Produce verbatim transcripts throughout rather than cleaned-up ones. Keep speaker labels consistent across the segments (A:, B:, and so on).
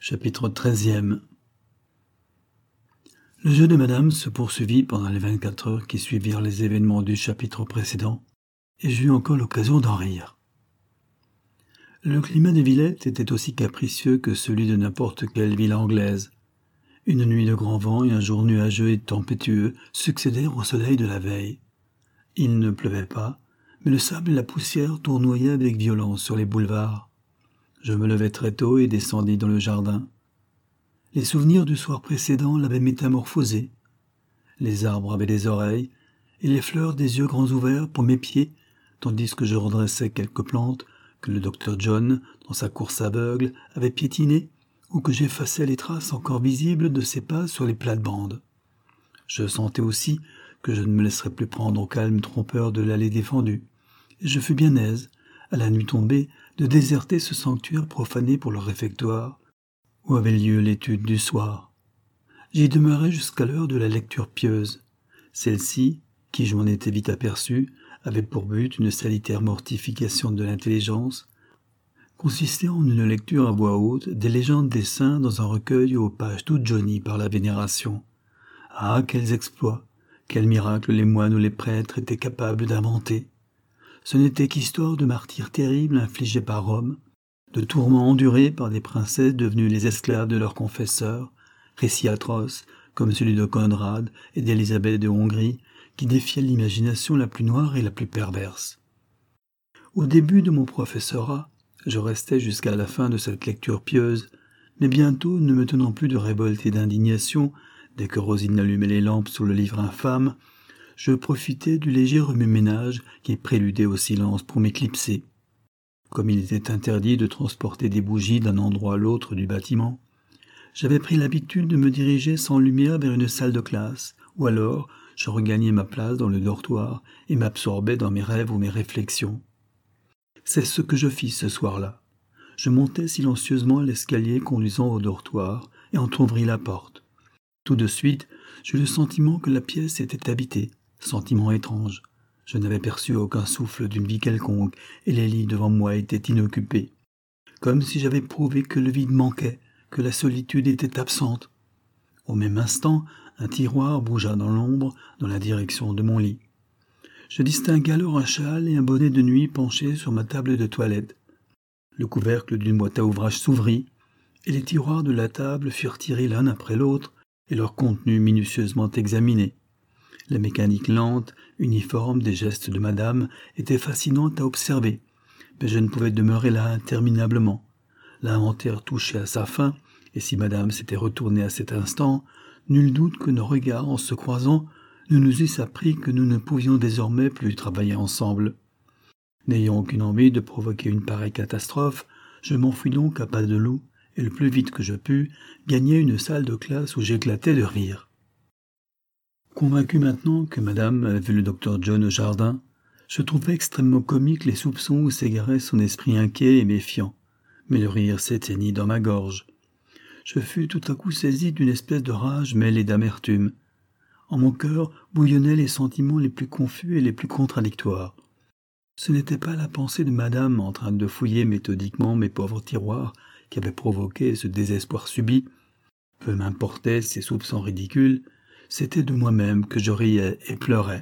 A: Chapitre treizième. Le jeu de madame se poursuivit pendant les vingt-quatre heures qui suivirent les événements du chapitre précédent, et j'eus encore l'occasion d'en rire. Le climat de Villette était aussi capricieux que celui de n'importe quelle ville anglaise. Une nuit de grand vent et un jour nuageux et tempétueux succédèrent au soleil de la veille. Il ne pleuvait pas, mais le sable et la poussière tournoyaient avec violence sur les boulevards. Je me levai très tôt et descendis dans le jardin. Les souvenirs du soir précédent l'avaient métamorphosé. Les arbres avaient des oreilles, et les fleurs des yeux grands ouverts pour mes pieds, tandis que je redressais quelques plantes que le docteur John, dans sa course aveugle, avait piétinées, ou que j'effaçais les traces encore visibles de ses pas sur les plates-bandes. Je sentais aussi que je ne me laisserais plus prendre au calme trompeur de l'allée défendue, et je fus bien aise, à la nuit tombée, de déserter ce sanctuaire profané pour le réfectoire, où avait lieu l'étude du soir. J'y demeurai jusqu'à l'heure de la lecture pieuse. Celle-ci, qui je m'en étais vite aperçu, avait pour but une salutaire mortification de l'intelligence, consistait en une lecture à voix haute des légendes des saints dans un recueil aux pages toutes jaunies par la vénération. Ah, quels exploits, quels miracles les moines ou les prêtres étaient capables d'inventer! Ce n'était qu'histoire de martyrs terribles infligés par Rome, de tourments endurés par des princesses devenues les esclaves de leurs confesseurs, récits atroces, comme celui de Conrad et d'Élisabeth de Hongrie, qui défiaient l'imagination la plus noire et la plus perverse. Au début de mon professorat, je restais jusqu'à la fin de cette lecture pieuse, mais bientôt, ne me tenant plus de révolte et d'indignation, dès que Rosine allumait les lampes sous le livre infâme, je profitais du léger remue-ménage qui préludait au silence pour m'éclipser. Comme il était interdit de transporter des bougies d'un endroit à l'autre du bâtiment, j'avais pris l'habitude de me diriger sans lumière vers une salle de classe, ou alors je regagnais ma place dans le dortoir et m'absorbais dans mes rêves ou mes réflexions. C'est ce que je fis ce soir-là. Je montai silencieusement l'escalier conduisant au dortoir et entr'ouvris la porte. Tout de suite, j'eus le sentiment que la pièce était habitée, sentiment étrange. Je n'avais perçu aucun souffle d'une vie quelconque, et les lits devant moi étaient inoccupés. Comme si j'avais prouvé que le vide manquait, que la solitude était absente. Au même instant, un tiroir bougea dans l'ombre, dans la direction de mon lit. Je distinguai alors un châle et un bonnet de nuit penchés sur ma table de toilette. Le couvercle d'une boîte à ouvrage s'ouvrit, et les tiroirs de la table furent tirés l'un après l'autre, et leur contenu minutieusement examiné. La mécanique lente, uniforme des gestes de madame était fascinante à observer, mais je ne pouvais demeurer là interminablement. L'inventaire touchait à sa fin, et si madame s'était retournée à cet instant, nul doute que nos regards, en se croisant, ne nous eussent appris que nous ne pouvions désormais plus travailler ensemble. N'ayant aucune envie de provoquer une pareille catastrophe, je m'enfuis donc à pas de loup, et le plus vite que je pus, gagnai une salle de classe où j'éclatais de rire. Convaincu maintenant que madame avait vu le docteur John au jardin, je trouvais extrêmement comiques les soupçons où s'égarait son esprit inquiet et méfiant, mais le rire s'éteignit dans ma gorge. Je fus tout à coup saisi d'une espèce de rage mêlée d'amertume. En mon cœur bouillonnaient les sentiments les plus confus et les plus contradictoires. Ce n'était pas la pensée de madame en train de fouiller méthodiquement mes pauvres tiroirs qui avait provoqué ce désespoir subit. Peu m'importaient ces soupçons ridicules, c'était de moi-même que je riais et pleurais.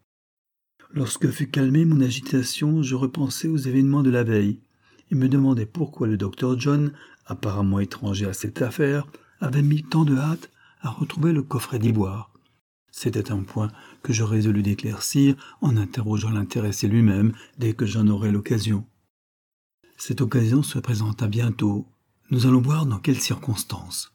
A: Lorsque fut calmée mon agitation, je repensai aux événements de la veille et me demandai pourquoi le docteur John, apparemment étranger à cette affaire, avait mis tant de hâte à retrouver le coffret d'ivoire. C'était un point que je résolus d'éclaircir en interrogeant l'intéressé lui-même dès que j'en aurais l'occasion. Cette occasion se présenta bientôt. Nous allons voir dans quelles circonstances.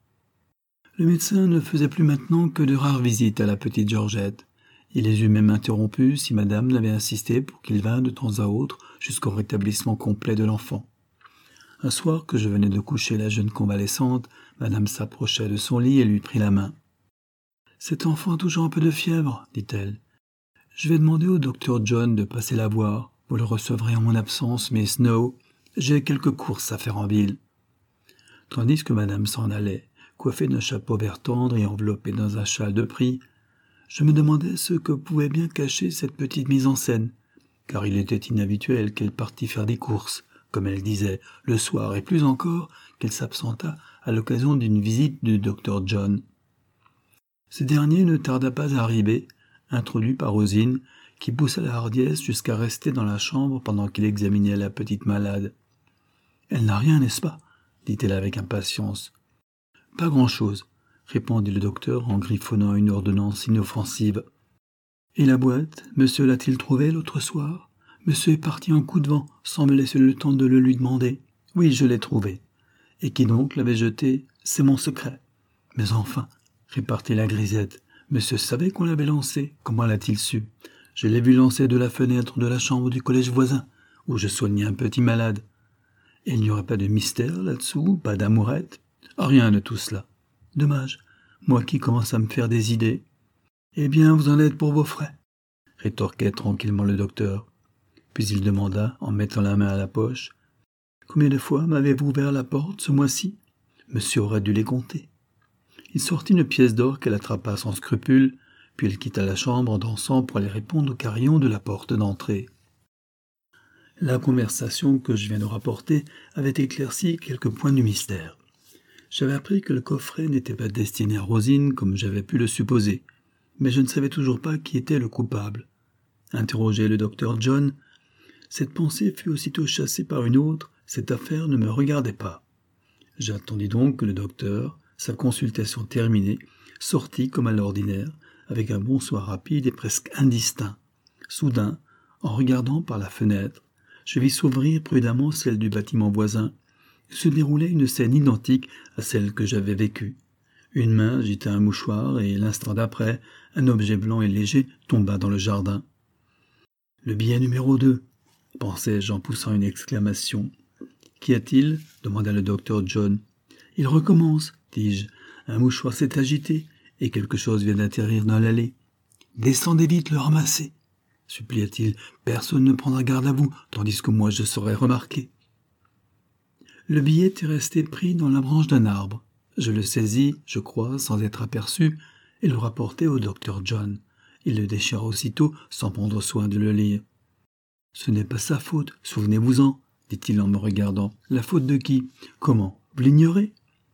A: Le médecin ne faisait plus maintenant que de rares visites à la petite Georgette. Il les eût même interrompues si madame n'avait insisté pour qu'il vînt de temps à autre jusqu'au rétablissement complet de l'enfant. Un soir que je venais de coucher la jeune convalescente, madame s'approcha de son lit et lui prit la main. « Cet enfant a toujours un peu de fièvre, dit-elle. Je vais demander au docteur John de passer la voir. Vous le recevrez en mon absence, mais Snow, j'ai quelques courses à faire en ville. » Tandis que madame s'en allait, coiffée d'un chapeau vert tendre et enveloppée dans un châle de prix, je me demandais ce que pouvait bien cacher cette petite mise en scène, car il était inhabituel qu'elle partît faire des courses, comme elle disait, le soir, et plus encore qu'elle s'absenta à l'occasion d'une visite du docteur John. Ce dernier ne tarda pas à arriver, introduit par Rosine, qui poussa la hardiesse jusqu'à rester dans la chambre pendant qu'il examinait la petite malade. « Elle n'a rien, n'est-ce pas ?» dit-elle avec impatience. « Pas grand-chose, » répondit le docteur en griffonnant une ordonnance inoffensive. « Et la boîte, monsieur l'a-t-il trouvée l'autre soir ? Monsieur est parti en coup de vent, sans me laisser le temps de le lui demander. Oui, je l'ai trouvée. Et qui donc l'avait jetée ? C'est mon secret. Mais enfin, répartit la grisette, monsieur savait qu'on l'avait lancée. Comment l'a-t-il su ? Je l'ai vu lancer de la fenêtre de la chambre du collège voisin, où je soignais un petit malade. Et il n'y aurait pas de mystère là-dessous, pas d'amourette ? Rien de tout cela. Dommage, moi qui commence à me faire des idées. Eh bien, vous en êtes pour vos frais, rétorquait tranquillement le docteur. Puis il demanda, en mettant la main à la poche, « Combien de fois m'avez-vous ouvert la porte ce mois-ci » Monsieur aurait dû les compter. Il sortit une pièce d'or qu'elle attrapa sans scrupule, puis elle quitta la chambre en dansant pour aller répondre au carillon de la porte d'entrée. La conversation que je viens de rapporter avait éclairci quelques points du mystère. J'avais appris que le coffret n'était pas destiné à Rosine comme j'avais pu le supposer, mais je ne savais toujours pas qui était le coupable. Interrogé le docteur John, cette pensée fut aussitôt chassée par une autre, cette affaire ne me regardait pas. J'attendis donc que le docteur, sa consultation terminée, sortit comme à l'ordinaire, avec un bonsoir rapide et presque indistinct. Soudain, en regardant par la fenêtre, je vis s'ouvrir prudemment celle du bâtiment voisin. Il se déroulait une scène identique à celle que j'avais vécue. Une main agita un mouchoir et, l'instant d'après, un objet blanc et léger tomba dans le jardin. « Le billet numéro deux !» pensai-je en poussant une exclamation. « Qu'y a-t-il » demanda le docteur John. « Il recommence, dis-je. Un mouchoir s'est agité et quelque chose vient d'atterrir dans l'allée. Descendez vite le ramasser, supplia-t-il. Personne ne prendra garde à vous, tandis que moi je saurai remarquer. Le billet était resté pris dans la branche d'un arbre. Je le saisis, je crois, sans être aperçu, et le rapportai au docteur John. Il le déchira aussitôt, sans prendre soin de le lire. « Ce n'est pas sa faute, souvenez-vous-en, » dit-il en me regardant. « La faute de qui ? Comment ? Vous l'ignorez ?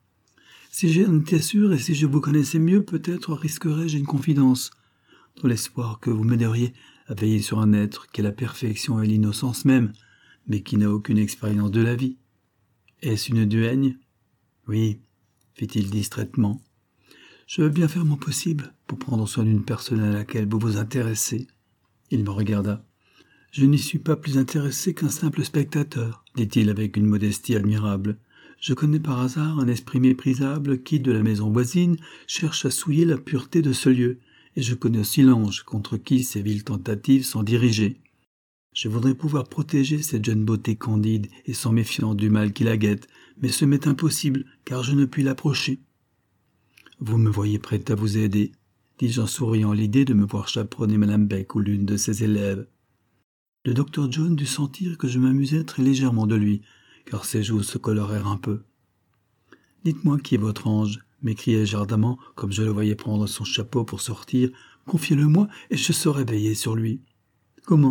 A: Si j'en étais sûr et si je vous connaissais mieux, peut-être risquerais-je une confidence, dans l'espoir que vous m'aideriez à veiller sur un être qui est la perfection et l'innocence même, mais qui n'a aucune expérience de la vie. Est-ce une duègne ? Oui, fit-il distraitement. Je veux bien faire mon possible pour prendre soin d'une personne à laquelle vous vous intéressez. Il me regarda. Je n'y suis pas plus intéressé qu'un simple spectateur, dit-il avec une modestie admirable. Je connais par hasard un esprit méprisable qui, de la maison voisine, cherche à souiller la pureté de ce lieu, et je connais aussi l'ange contre qui ces viles tentatives sont dirigées. Je voudrais pouvoir protéger cette jeune beauté candide et sans méfiance du mal qui la guette, mais ce m'est impossible, car je ne puis l'approcher. Vous me voyez prête à vous aider, dis-je en souriant à l'idée de me voir chaperonner Madame Beck ou l'une de ses élèves. Le docteur John dut sentir que je m'amusais très légèrement de lui, car ses joues se colorèrent un peu. « Dites-moi qui est votre ange ?» m'écriai-je ardemment, comme je le voyais prendre son chapeau pour sortir. « Confiez-le-moi et je saurai veiller sur lui. »« Comment ?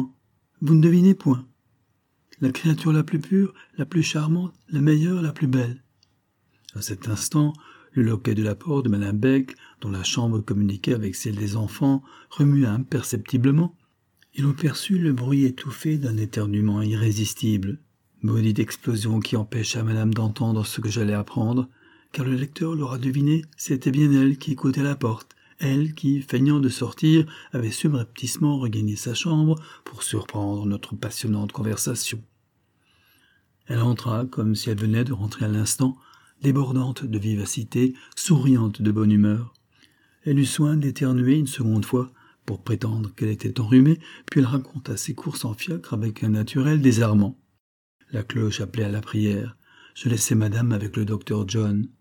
A: Vous ne devinez point. La créature la plus pure, la plus charmante, la meilleure, la plus belle. » À cet instant, le loquet de la porte de Madame Beck, dont la chambre communiquait avec celle des enfants, remua imperceptiblement, et l'on perçut le bruit étouffé d'un éternuement irrésistible. Maudite explosion qui empêcha Madame d'entendre ce que j'allais apprendre, car le lecteur l'aura deviné, c'était bien elle qui écoutait à la porte, elle qui, feignant de sortir, avait subrepticement regagné sa chambre pour surprendre notre passionnante conversation. Elle entra comme si elle venait de rentrer à l'instant, débordante de vivacité, souriante de bonne humeur. Elle eut soin d'éternuer une seconde fois, pour prétendre qu'elle était enrhumée, puis elle raconta ses courses en fiacre avec un naturel désarmant. La cloche appelait à la prière. Je laissai madame avec le docteur John.